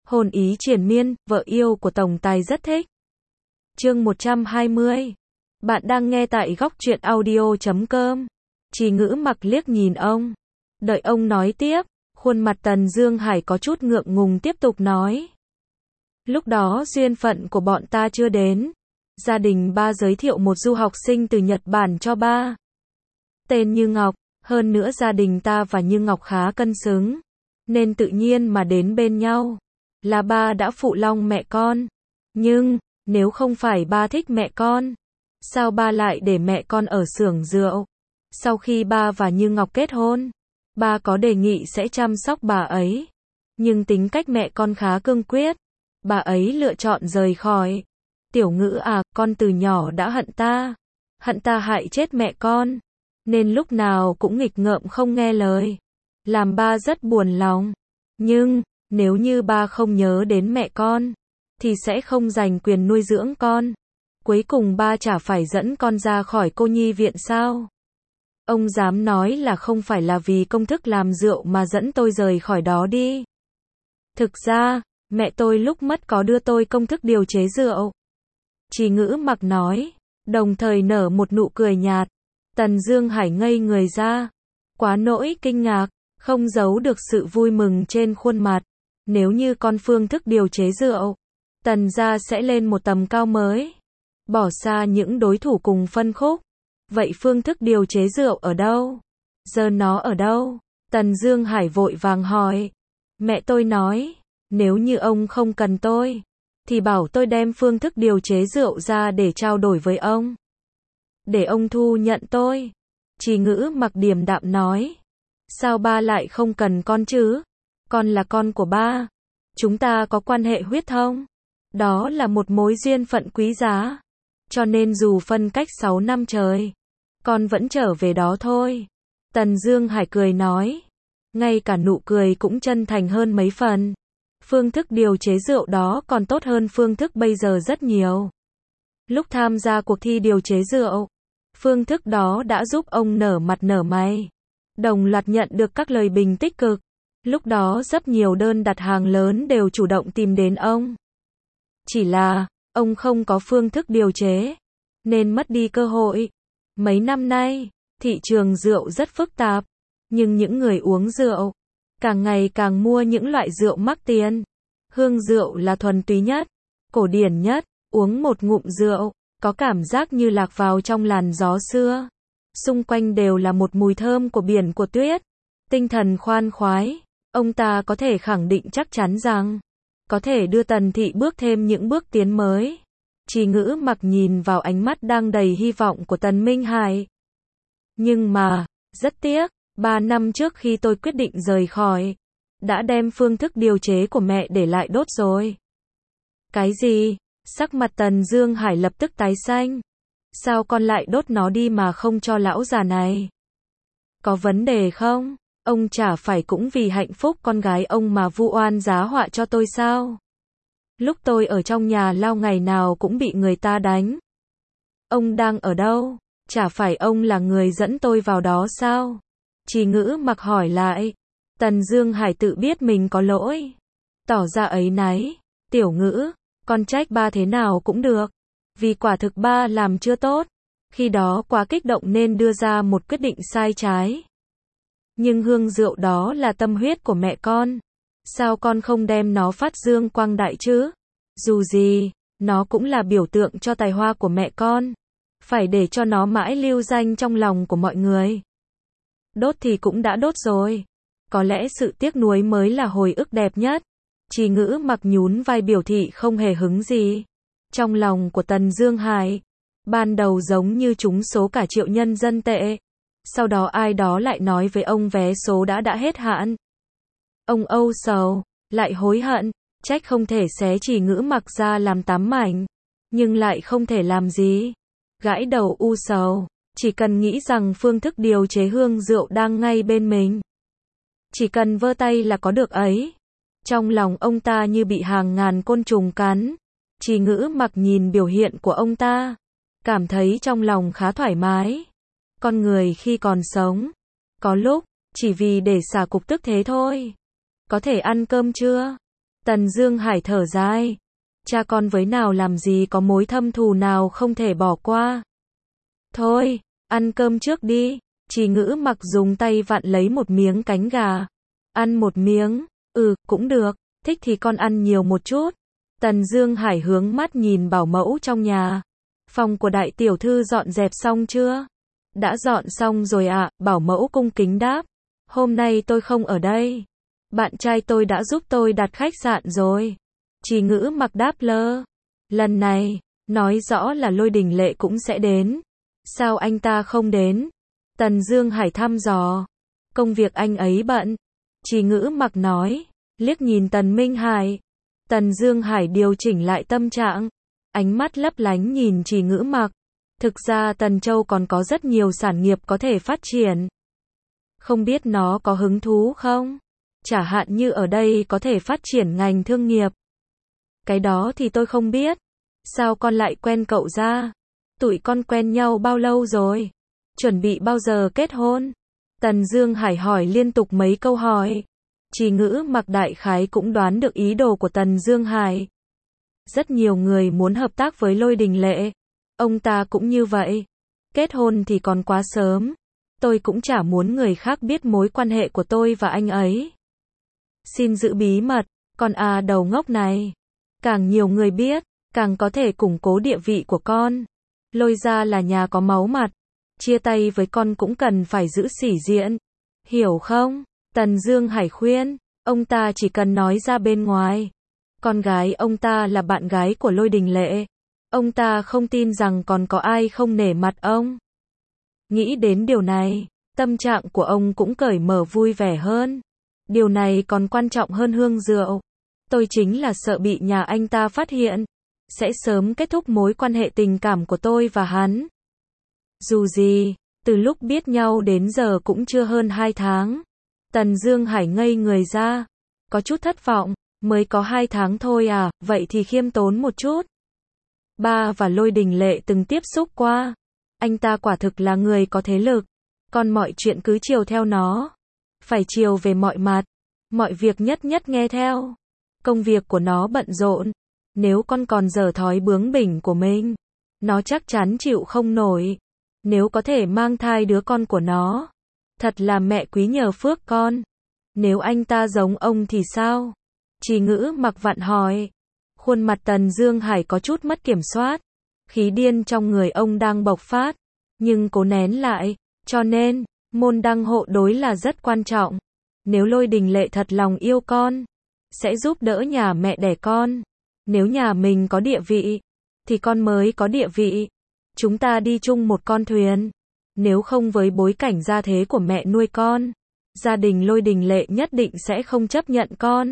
Hồn ý triền miên, vợ yêu của tổng tài rất thích. Chương 120. Bạn đang nghe tại góc truyện audio.com. Trì Ngữ Mặc liếc nhìn ông. Đợi ông nói tiếp, khuôn mặt Tần Dương Hải có chút ngượng ngùng tiếp tục nói. Lúc đó duyên phận của bọn ta chưa đến. Gia đình ba giới thiệu một du học sinh từ Nhật Bản cho ba. Tên Như Ngọc, hơn nữa gia đình ta và Như Ngọc khá cân xứng. Nên tự nhiên mà đến bên nhau. Là ba đã phụ lòng mẹ con. Nhưng, nếu không phải ba thích mẹ con, sao ba lại để mẹ con ở xưởng rượu? Sau khi ba và Như Ngọc kết hôn, ba có đề nghị sẽ chăm sóc bà ấy. Nhưng tính cách mẹ con khá cương quyết. Bà ấy lựa chọn rời khỏi. Tiểu Ngữ à, con từ nhỏ đã hận ta hại chết mẹ con. Nên lúc nào cũng nghịch ngợm không nghe lời. Làm ba rất buồn lòng. Nhưng, nếu như ba không nhớ đến mẹ con, thì sẽ không giành quyền nuôi dưỡng con. Cuối cùng ba chả phải dẫn con ra khỏi cô nhi viện sao? Ông dám nói là không phải là vì công thức làm rượu mà dẫn tôi rời khỏi đó đi. Thực ra, mẹ tôi lúc mất có đưa tôi công thức điều chế rượu. Trì Ngữ Mặc nói, đồng thời nở một nụ cười nhạt. Tần Dương Hải ngây người ra. Quá nỗi kinh ngạc, không giấu được sự vui mừng trên khuôn mặt. Nếu như con phương thức điều chế rượu, Tần gia sẽ lên một tầm cao mới. Bỏ xa những đối thủ cùng phân khúc. Vậy phương thức điều chế rượu ở đâu? Giờ nó ở đâu? Tần Dương Hải vội vàng hỏi. Mẹ tôi nói, nếu như ông không cần tôi, thì bảo tôi đem phương thức điều chế rượu ra để trao đổi với ông. Để ông thu nhận tôi. Trì Ngữ Mặc điềm đạm nói. Sao ba lại không cần con chứ? Con là con của ba. Chúng ta có quan hệ huyết thống. Đó là một mối duyên phận quý giá. Cho nên dù phân cách 6 năm trời, con vẫn trở về đó thôi. Tần Dương Hải cười nói. Ngay cả nụ cười cũng chân thành hơn mấy phần. Phương thức điều chế rượu đó còn tốt hơn phương thức bây giờ rất nhiều. Lúc tham gia cuộc thi điều chế rượu, phương thức đó đã giúp ông nở mặt nở mày. Đồng loạt nhận được các lời bình tích cực. Lúc đó rất nhiều đơn đặt hàng lớn đều chủ động tìm đến ông. Chỉ là, ông không có phương thức điều chế, nên mất đi cơ hội. Mấy năm nay, thị trường rượu rất phức tạp, nhưng những người uống rượu, càng ngày càng mua những loại rượu mắc tiền. Hương rượu là thuần túy nhất, cổ điển nhất, uống một ngụm rượu, có cảm giác như lạc vào trong làn gió xưa. Xung quanh đều là một mùi thơm của biển của tuyết. Tinh thần khoan khoái, ông ta có thể khẳng định chắc chắn rằng, có thể đưa Tần thị bước thêm những bước tiến mới. Trì Ngữ Mặc nhìn vào ánh mắt đang đầy hy vọng của Tần Minh Hải. Nhưng mà, rất tiếc, 3 năm trước khi tôi quyết định rời khỏi, đã đem phương thức điều chế của mẹ để lại đốt rồi. Cái gì? Sắc mặt Tần Dương Hải lập tức tái xanh. Sao con lại đốt nó đi mà không cho lão già này? Có vấn đề không? Ông chả phải cũng vì hạnh phúc con gái ông mà vu oan giá họa cho tôi sao? Lúc tôi ở trong nhà lao ngày nào cũng bị người ta đánh. Ông đang ở đâu? Chả phải ông là người dẫn tôi vào đó sao? Trì Ngữ Mặc hỏi lại. Tần Dương Hải tự biết mình có lỗi, tỏ ra áy náy. Tiểu Ngữ, con trách ba thế nào cũng được. Vì quả thực ba làm chưa tốt. Khi đó quá kích động nên đưa ra một quyết định sai trái. Nhưng hương rượu đó là tâm huyết của mẹ con. Sao con không đem nó phát dương quang đại chứ? Dù gì, nó cũng là biểu tượng cho tài hoa của mẹ con. Phải để cho nó mãi lưu danh trong lòng của mọi người. Đốt thì cũng đã đốt rồi. Có lẽ sự tiếc nuối mới là hồi ức đẹp nhất. Trì Ngữ Mặc nhún vai biểu thị không hề hứng gì. Trong lòng của Tần Dương Hải, ban đầu giống như trúng số cả triệu nhân dân tệ. Sau đó ai đó lại nói với ông vé số đã hết hạn. Ông âu sầu, lại hối hận, trách không thể xé Trì Ngữ Mặc ra làm 8 mảnh. Nhưng lại không thể làm gì. Gãi đầu u sầu, chỉ cần nghĩ rằng phương thức điều chế hương rượu đang ngay bên mình. Chỉ cần vơ tay là có được ấy. Trong lòng ông ta như bị hàng ngàn côn trùng cắn. Trì Ngữ Mặc nhìn biểu hiện của ông ta, cảm thấy trong lòng khá thoải mái. Con người khi còn sống, có lúc, chỉ vì để xả cục tức thế thôi. Có thể ăn cơm chưa? Tần Dương Hải thở dài. Cha con với nào làm gì có mối thâm thù nào không thể bỏ qua. Thôi, ăn cơm trước đi. Trì Ngữ Mặc dùng tay vặn lấy một miếng cánh gà. Ăn một miếng, cũng được, thích thì con ăn nhiều một chút. Tần Dương Hải hướng mắt nhìn bảo mẫu trong nhà. Phòng của đại tiểu thư dọn dẹp xong chưa? Đã dọn xong rồi ạ, bảo mẫu cung kính đáp. Hôm nay tôi không ở đây. Bạn trai tôi đã giúp tôi đặt khách sạn rồi. Trì Ngữ Mặc đáp lơ. Lần này, nói rõ là Lôi Đình Lệ cũng sẽ đến. Sao anh ta không đến? Tần Dương Hải thăm dò. Công việc anh ấy bận. Trì Ngữ Mặc nói, liếc nhìn Tần Minh Hải. Tần Dương Hải điều chỉnh lại tâm trạng. Ánh mắt lấp lánh nhìn Trì Ngữ Mặc. Thực ra Tần Châu còn có rất nhiều sản nghiệp có thể phát triển. Không biết nó có hứng thú không? Chả hạn như ở đây có thể phát triển ngành thương nghiệp. Cái đó thì tôi không biết. Sao con lại quen cậu ra? Tụi con quen nhau bao lâu rồi? Chuẩn bị bao giờ kết hôn? Tần Dương Hải hỏi liên tục mấy câu hỏi. Trì Ngữ Mặc đại khái cũng đoán được ý đồ của Tần Dương Hải. Rất nhiều người muốn hợp tác với Lôi Đình Lệ. Ông ta cũng như vậy. Kết hôn thì còn quá sớm. Tôi cũng chả muốn người khác biết mối quan hệ của tôi và anh ấy. Xin giữ bí mật, con đầu ngốc này. Càng nhiều người biết, càng có thể củng cố địa vị của con. Lôi gia là nhà có máu mặt. Chia tay với con cũng cần phải giữ sĩ diện. Hiểu không? Tần Dương Hải khuyên. Ông ta chỉ cần nói ra bên ngoài. Con gái ông ta là bạn gái của Lôi Đình Lệ. Ông ta không tin rằng còn có ai không nể mặt ông. Nghĩ đến điều này, tâm trạng của ông cũng cởi mở vui vẻ hơn. Điều này còn quan trọng hơn hương rượu. Tôi chính là sợ bị nhà anh ta phát hiện. Sẽ sớm kết thúc mối quan hệ tình cảm của tôi và hắn. Dù gì, từ lúc biết nhau đến giờ cũng chưa hơn 2 tháng. Tần Dương Hải ngây người ra. Có chút thất vọng. Mới có 2 tháng thôi à, vậy thì khiêm tốn một chút. Ba và Lôi Đình Lệ từng tiếp xúc qua. Anh ta quả thực là người có thế lực. Còn mọi chuyện cứ chiều theo nó. Phải chiều về mọi mặt. Mọi việc nhất nhất nghe theo. Công việc của nó bận rộn. Nếu con còn dở thói bướng bỉnh của mình, nó chắc chắn chịu không nổi. Nếu có thể mang thai đứa con của nó, thật là mẹ quý nhờ phước con. Nếu anh ta giống ông thì sao? Trì Ngữ Mặc vặn hỏi. Khuôn mặt Tần Dương Hải có chút mất kiểm soát. Khí điên trong người ông đang bộc phát. Nhưng cố nén lại. Cho nên, môn đăng hộ đối là rất quan trọng. Nếu Lôi Đình Lệ thật lòng yêu con, sẽ giúp đỡ nhà mẹ đẻ con. Nếu nhà mình có địa vị, thì con mới có địa vị. Chúng ta đi chung một con thuyền. Nếu không với bối cảnh gia thế của mẹ nuôi con, gia đình Lôi Đình Lệ nhất định sẽ không chấp nhận con.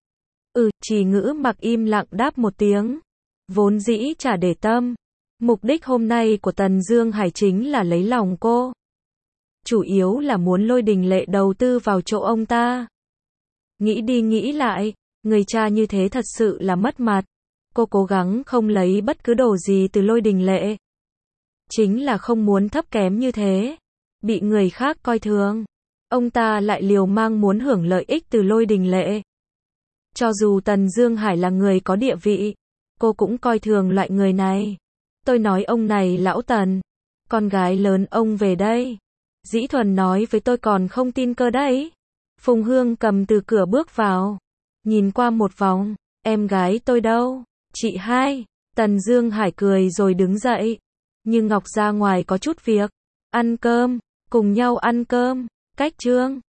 Trì Ngữ Mặc im lặng đáp một tiếng. Vốn dĩ chả để tâm. Mục đích hôm nay của Tần Dương Hải chính là lấy lòng cô. Chủ yếu là muốn Lôi Đình Lệ đầu tư vào chỗ ông ta. Nghĩ đi nghĩ lại, người cha như thế thật sự là mất mặt. Cô cố gắng không lấy bất cứ đồ gì từ Lôi Đình Lệ. Chính là không muốn thấp kém như thế. Bị người khác coi thường. Ông ta lại liều mang muốn hưởng lợi ích từ Lôi Đình Lệ. Cho dù Tần Dương Hải là người có địa vị, cô cũng coi thường loại người này. Tôi nói ông này lão Tần, con gái lớn ông về đây. Dĩ Thuần nói với tôi còn không tin cơ đấy. Phùng Hương cầm từ cửa bước vào. Nhìn qua một vòng, em gái tôi đâu? Chị hai. Tần Dương Hải cười rồi đứng dậy. Nhưng Ngọc ra ngoài có chút việc. Ăn cơm, cùng nhau ăn cơm. Cách Trương.